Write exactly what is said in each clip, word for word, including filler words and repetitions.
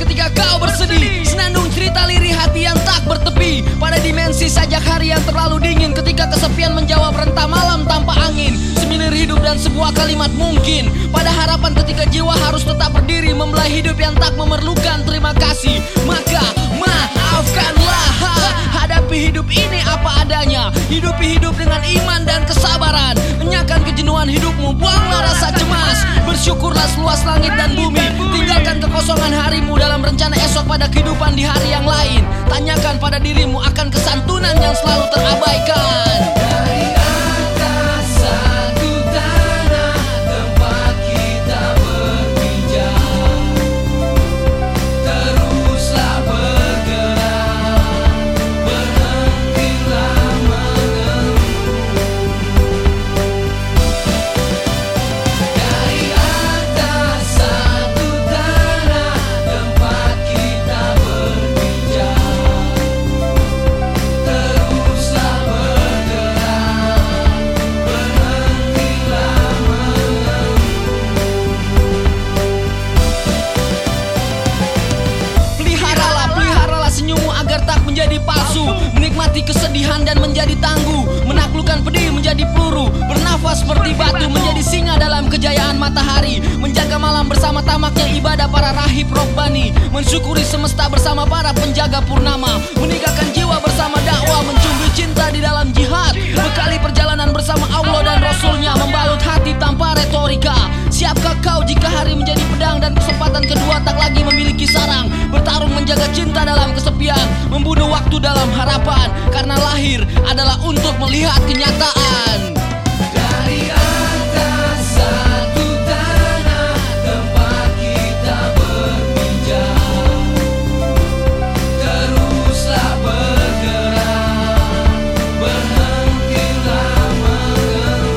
ketika kau bersedih. Senandung cerita lirih hati yang tak bertepi. Pada dimensi sajak hari yang terlalu dingin, ketika kesepian menjawab rentah malam tanpa angin. Semilir hidup dan sebuah kalimat mungkin. Pada harapan ketika jiwa harus tetap berdiri, membelai hidup yang tak memerlukan terima kasih. Maka maafkanlah, ha, hadapi hidup ini apa adanya. Hidupi hidup dengan iman dan kesabaran. Enyahkan kejenuhan hidupmu, buanglah rasa cemas. Bersyukurlah seluas langit dan bumi. Tinggalkan kekosongan harimu dalam rencana esok pada kehidupan di hari yang lain. Tanyakan pada dirimu akan kesantunan yang selalu terabaikan. Dari atas satu tanah tempat kita berpijak, teruslah bergerak, berhentilah mengeluh. Dari atas satu tanah tempat kita berpijak, teruslah bergerak, berhentilah mengeluh. Peliharalah, peliharalah senyummu agar tak menjadi palsu. Menikmati kesedihan dan menjadi tangguh. Menaklukkan pedih menjadi peluru. Bernafas seperti batu menjadi singa dalam kejayaan matahari. Menjaga malam bersama tamaknya ibadah para rahib rohbani. Mensyukuri semesta bersama para penjaga purnama. Meninggalkan jiwa bersama dakwah. Mencumbi cinta di dalam jihad. Bekali perjalanan bersama Allah dan Rasulnya. Membalut hati tanpa retorika. Siapkah kau jika hari menjadi pedang dan kesempatan kedua tak lagi memiliki sarang? Bertarung menjaga cinta dalam kesepian. Membunuh waktu dalam harapan. Karena lahir adalah untuk melihat kenyataan. Dari atas satu tanah tempat kita berpijak, teruslah bergerak, berhentilah mengeluh.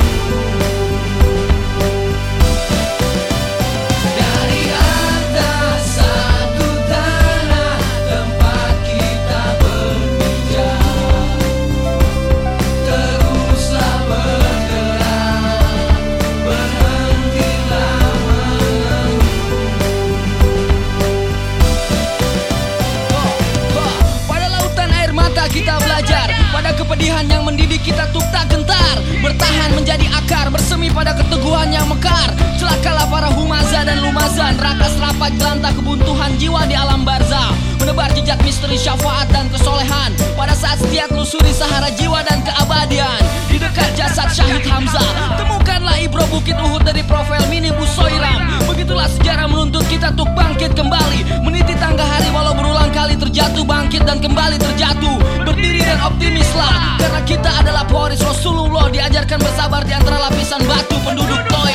Dari atas satu tanah tempat kita berpijak, teruslah bergerak, berhentilah mengeluh. Pada lautan air mata kita belajar. Pada kepedihan yang mendidik kita tuk tak gentar. Bertahan menjadi akar, bersemi pada keteguhan yang mekar. Celakalah para humaza dan lumazan. Rakas rapat jelantah kebuntuhan jiwa di alam barzah. Menebar jejak misteri syafaat dan kesolehan. Pada saat setia telusuri sahara jiwa dan keabadian. Di dekat jasad Syahid Hamzah, temukanlah ibro bukit Uhud dari profil mini Busoiram. Begitulah sejarah menuntut kita untuk bangkit kembali. Meniti tangga hari walau berulang kali terjatuh, bangkit dan kembali terjatuh. Berdiri dan optimislah, karena kita adalah pewaris Rasulullah. Diajarkan bersabar di antara lapisan batu penduduk Toa.